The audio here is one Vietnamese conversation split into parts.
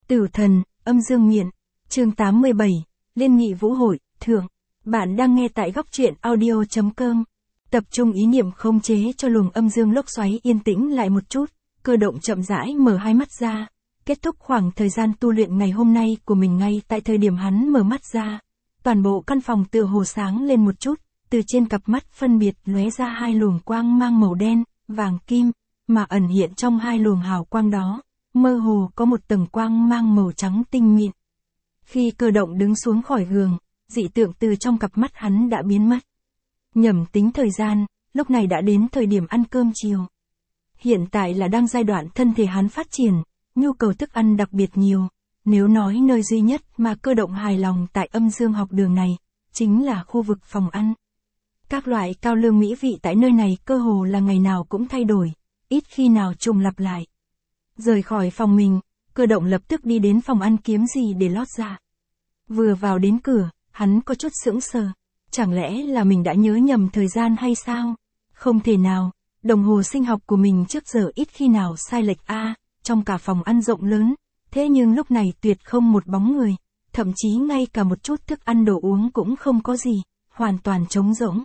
Tử thần, âm dương nghiện. Chương 87, Liên nghị vũ hội, thượng. Bạn đang nghe tại góc truyện audio.com. Tập trung ý niệm khống chế cho luồng âm dương lốc xoáy yên tĩnh lại một chút, Cơ Động chậm rãi mở hai mắt ra. Kết thúc khoảng thời gian tu luyện ngày hôm nay của mình ngay tại thời điểm hắn mở mắt ra. Toàn bộ căn phòng tựa hồ sáng lên một chút, từ trên cặp mắt phân biệt lóe ra hai luồng quang mang màu đen, vàng kim, mà ẩn hiện trong hai luồng hào quang đó, mơ hồ có một tầng quang mang màu trắng tinh mịn. Khi Cơ Động đứng xuống khỏi giường, dị tượng từ trong cặp mắt hắn đã biến mất. Nhẩm tính thời gian, lúc này đã đến thời điểm ăn cơm chiều. Hiện tại là đang giai đoạn thân thể hắn phát triển, nhu cầu thức ăn đặc biệt nhiều. Nếu nói nơi duy nhất mà Cơ Động hài lòng tại âm dương học đường này, chính là khu vực phòng ăn. Các loại cao lương mỹ vị tại nơi này cơ hồ là ngày nào cũng thay đổi, ít khi nào trùng lặp lại. Rời khỏi phòng mình, Cơ Động lập tức đi đến phòng ăn kiếm gì để lót dạ. Vừa vào đến cửa, hắn có chút sững sờ. Chẳng lẽ là mình đã nhớ nhầm thời gian hay sao? Không thể nào, đồng hồ sinh học của mình trước giờ ít khi nào sai lệch trong cả phòng ăn rộng lớn. Thế nhưng lúc này tuyệt không một bóng người, thậm chí ngay cả một chút thức ăn đồ uống cũng không có gì, hoàn toàn trống rỗng.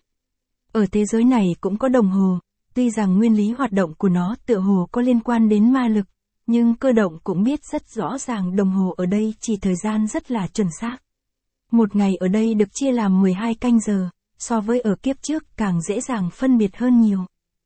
Ở thế giới này cũng có đồng hồ, tuy rằng nguyên lý hoạt động của nó tựa hồ có liên quan đến ma lực, nhưng Cơ Động cũng biết rất rõ ràng đồng hồ ở đây chỉ thời gian rất là chuẩn xác. Một ngày ở đây được chia làm 12 canh giờ, so với ở kiếp trước càng dễ dàng phân biệt hơn nhiều.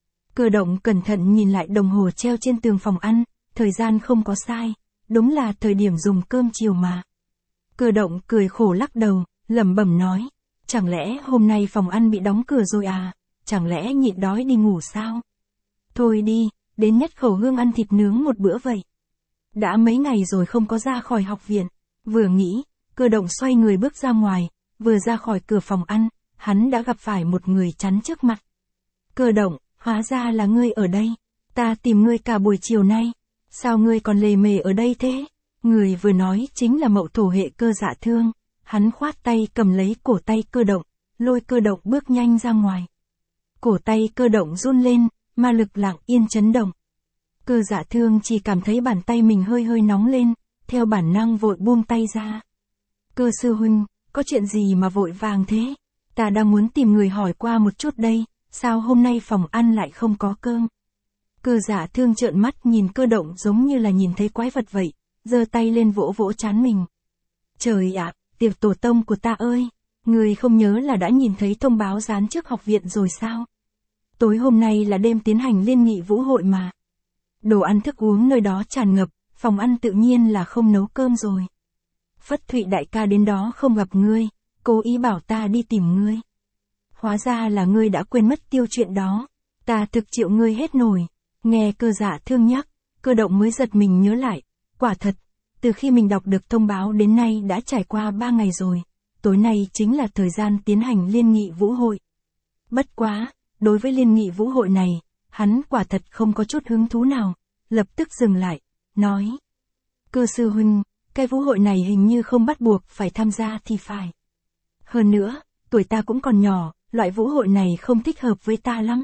Cơ Động cẩn thận nhìn lại đồng hồ treo trên tường phòng ăn, thời gian không có sai, đúng là thời điểm dùng cơm chiều mà. Cơ Động cười khổ lắc đầu, lẩm bẩm nói, chẳng lẽ hôm nay phòng ăn bị đóng cửa rồi à, chẳng lẽ nhịn đói đi ngủ sao? Thôi đi, đến Nhất Khẩu Hương ăn thịt nướng một bữa vậy. Đã mấy ngày rồi không có ra khỏi học viện, vừa nghĩ, Cơ Động xoay người bước ra ngoài, vừa ra khỏi cửa phòng ăn, hắn đã gặp phải một người chắn trước mặt. Cơ Động, hóa ra là ngươi ở đây, ta tìm ngươi cả buổi chiều nay, sao ngươi còn lề mề ở đây thế? Người vừa nói chính là Mậu Thổ hệ Cơ Dạ Thương, hắn khoát tay cầm lấy cổ tay Cơ Động, lôi Cơ Động bước nhanh ra ngoài. Cổ tay Cơ Động run lên, ma lực lặng yên chấn động. Cơ Dạ Thương chỉ cảm thấy bàn tay mình hơi hơi nóng lên, theo bản năng vội buông tay ra. Cơ sư huynh, có chuyện gì mà vội vàng thế? Ta đang muốn tìm người hỏi qua một chút đây, sao hôm nay phòng ăn lại không có cơm? Cơ Dạ Thương trợn mắt nhìn Cơ Động giống như là nhìn thấy quái vật vậy, giơ tay lên vỗ vỗ trán mình. Trời ạ, tiệc tổ tông của ta ơi, người không nhớ là đã nhìn thấy thông báo dán trước học viện rồi sao? Tối hôm nay là đêm tiến hành liên nghị vũ hội mà. Đồ ăn thức uống nơi đó tràn ngập, phòng ăn tự nhiên là không nấu cơm rồi. Phất Thụy đại ca đến đó không gặp ngươi, cố ý bảo ta đi tìm ngươi. Hóa ra là ngươi đã quên mất tiêu chuyện đó, ta thực chịu ngươi hết nổi. Nghe Cơ Dạ Thương nhắc, Cơ Động mới giật mình nhớ lại, quả thật, từ khi mình đọc được thông báo đến nay đã trải qua 3 ngày rồi, tối nay chính là thời gian tiến hành liên nghị vũ hội. Bất quá, đối với liên nghị vũ hội này, hắn quả thật không có chút hứng thú nào, lập tức dừng lại, nói. Cơ sư huynh, cái vũ hội này hình như không bắt buộc phải tham gia thì phải. Hơn nữa, tuổi ta cũng còn nhỏ, loại vũ hội này không thích hợp với ta lắm.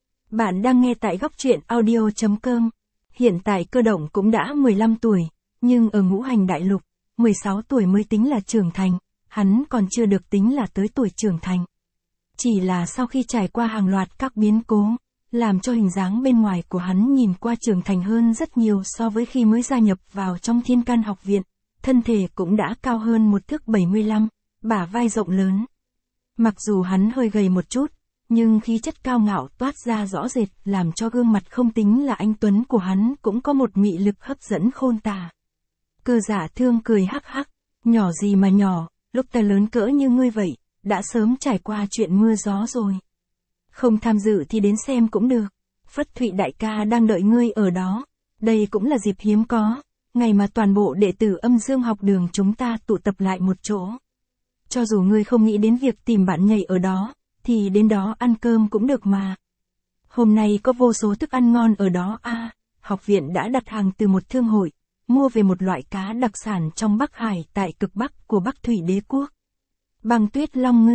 Bạn đang nghe tại góc truyện audio.com. Hiện tại Cơ Động cũng đã 15 tuổi, nhưng ở ngũ hành đại lục, 16 tuổi mới tính là trưởng thành, hắn còn chưa được tính là tới tuổi trưởng thành. Chỉ là sau khi trải qua hàng loạt các biến cố, làm cho hình dáng bên ngoài của hắn nhìn qua trưởng thành hơn rất nhiều so với khi mới gia nhập vào trong Thiên Can học viện, thân thể cũng đã cao hơn 1m75, bả vai rộng lớn. Mặc dù hắn hơi gầy một chút, nhưng khí chất cao ngạo toát ra rõ rệt làm cho gương mặt không tính là anh tuấn của hắn cũng có một mị lực hấp dẫn khôn tả. Cơ Dạ Thương cười hắc hắc, nhỏ gì mà nhỏ, lúc ta lớn cỡ như ngươi vậy, đã sớm trải qua chuyện mưa gió rồi. Không tham dự thì đến xem cũng được, Phất Thụy đại ca đang đợi ngươi ở đó, đây cũng là dịp hiếm có, ngày mà toàn bộ đệ tử âm dương học đường chúng ta tụ tập lại một chỗ. Cho dù ngươi không nghĩ đến việc tìm bạn nhảy ở đó, thì đến đó ăn cơm cũng được mà. Hôm nay có vô số thức ăn ngon ở đó học viện đã đặt hàng từ một thương hội, mua về một loại cá đặc sản trong Bắc Hải tại cực Bắc của Bắc Thủy Đế Quốc. Băng tuyết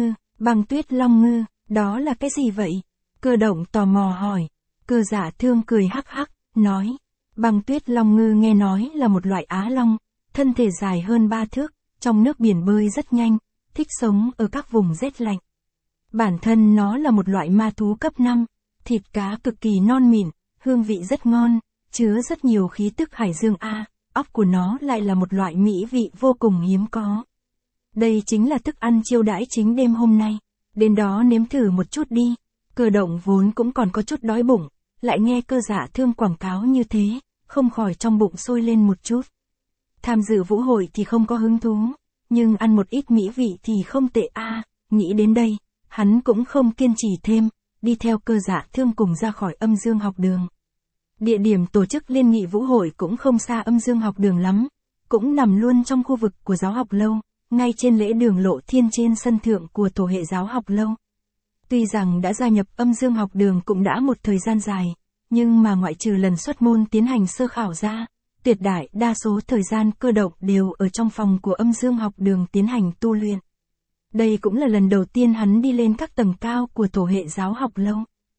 long ngư, đó là cái gì vậy? Cơ Động tò mò hỏi. Cơ Dạ Thương cười hắc hắc, nói, băng tuyết long ngư nghe nói là một loại á long, thân thể dài hơn 3 thước, trong nước biển bơi rất nhanh, thích sống ở các vùng rét lạnh. Bản thân nó là một loại ma thú cấp 5, thịt cá cực kỳ non mịn, hương vị rất ngon, chứa rất nhiều khí tức hải dương A, óc của nó lại là một loại mỹ vị vô cùng hiếm có. Đây chính là thức ăn chiêu đãi chính đêm hôm nay, đến đó nếm thử một chút đi. Cơ động vốn cũng còn có chút đói bụng, lại nghe Cơ Dạ Thương quảng cáo như thế, không khỏi trong bụng sôi lên một chút. Tham dự vũ hội thì không có hứng thú, nhưng ăn một ít mỹ vị thì không tệ a. Nghĩ đến đây, hắn cũng không kiên trì thêm, đi theo Cơ Dạ Thương cùng ra khỏi Âm Dương học đường. Địa điểm tổ chức liên nghị vũ hội cũng không xa Âm Dương học đường lắm, cũng nằm luôn trong khu vực của giáo học lâu, ngay trên lễ đường Lộ Thiên trên sân thượng của tổ hệ giáo học lâu. Tuy rằng đã gia nhập Âm Dương học đường cũng đã một thời gian dài, nhưng mà ngoại trừ lần xuất môn tiến hành sơ khảo ra, tuyệt đại đa số thời gian Cơ động đều ở trong phòng của Âm Dương học đường tiến hành tu luyện. Đây cũng là lần đầu tiên hắn đi lên các tầng cao của tổ hệ giáo học lâu.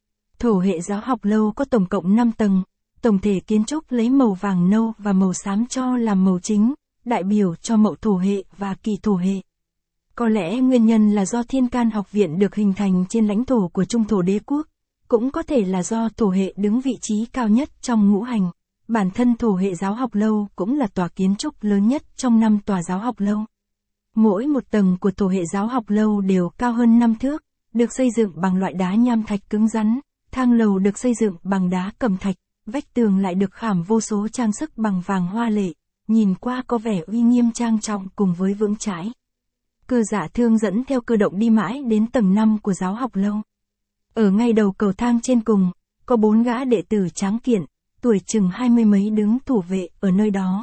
Tổ hệ giáo học lâu có tổng cộng 5 tầng, tổng thể kiến trúc lấy màu vàng nâu và màu xám cho làm màu chính, đại biểu cho Mậu thổ hệ và Kỷ thổ hệ. Có lẽ nguyên nhân là do Thiên Can học viện được hình thành trên lãnh thổ của Trung thổ đế quốc, cũng có thể là do thổ hệ đứng vị trí cao nhất trong ngũ hành. Bản thân thổ hệ giáo học lâu cũng là tòa kiến trúc lớn nhất trong 5 tòa giáo học lâu. Mỗi một tầng của thổ hệ giáo học lâu đều cao hơn 5 thước, được xây dựng bằng loại đá nham thạch cứng rắn, thang lầu được xây dựng bằng đá cẩm thạch, vách tường lại được khảm vô số trang sức bằng vàng hoa lệ, nhìn qua có vẻ uy nghiêm trang trọng cùng với vững chãi. Cơ Dạ Thương dẫn theo Cơ động đi mãi đến tầng 5 của giáo học lâu. Ở ngay đầu cầu thang trên cùng, có 4 gã đệ tử tráng kiện, tuổi chừng 20 mấy đứng thủ vệ ở nơi đó.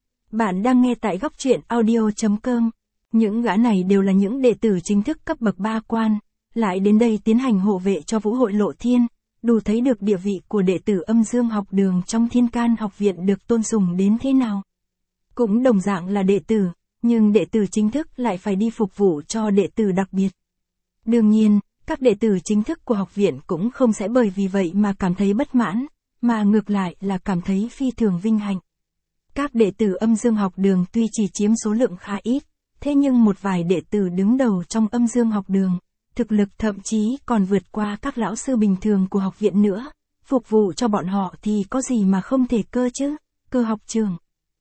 Bạn đang nghe tại góc truyện audio.com. Những gã này đều là những đệ tử chính thức cấp bậc 3 quan, lại đến đây tiến hành hộ vệ cho vũ hội Lộ Thiên, đủ thấy được địa vị của đệ tử Âm Dương học đường trong Thiên Can học viện được tôn sùng đến thế nào. Cũng đồng dạng là đệ tử, nhưng đệ tử chính thức lại phải đi phục vụ cho đệ tử đặc biệt. Đương nhiên, các đệ tử chính thức của học viện cũng không sẽ bởi vì vậy mà cảm thấy bất mãn, mà ngược lại là cảm thấy phi thường vinh hạnh. Các đệ tử Âm Dương học đường tuy chỉ chiếm số lượng khá ít, thế nhưng một vài đệ tử đứng đầu trong Âm Dương học đường, thực lực thậm chí còn vượt qua các lão sư bình thường của học viện nữa, phục vụ cho bọn họ thì có gì mà không thể cơ chứ. Cơ học trưởng.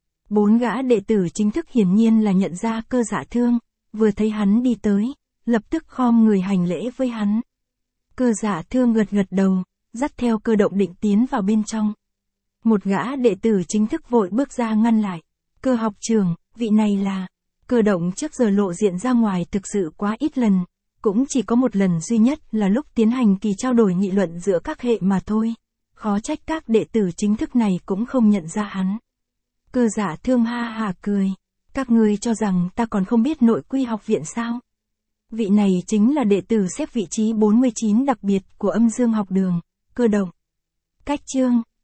4 gã đệ tử chính thức hiển nhiên là nhận ra Cơ Dạ Thương, vừa thấy hắn đi tới, lập tức khom người hành lễ với hắn. Cơ Dạ Thương gật gật đầu, dắt theo Cơ động định tiến vào bên trong. Một gã đệ tử chính thức vội bước ra ngăn lại. Cơ học trưởng, vị này là... Cơ động trước giờ lộ diện ra ngoài thực sự quá ít lần, cũng chỉ có một lần duy nhất là lúc tiến hành kỳ trao đổi nghị luận giữa các hệ mà thôi. Khó trách các đệ tử chính thức này cũng không nhận ra hắn. Cơ Dạ Thương ha hà cười. Các ngươi cho rằng ta còn không biết nội quy học viện sao? Vị này chính là đệ tử xếp vị trí 49 đặc biệt của Âm Dương học đường, Cơ động. Cách chương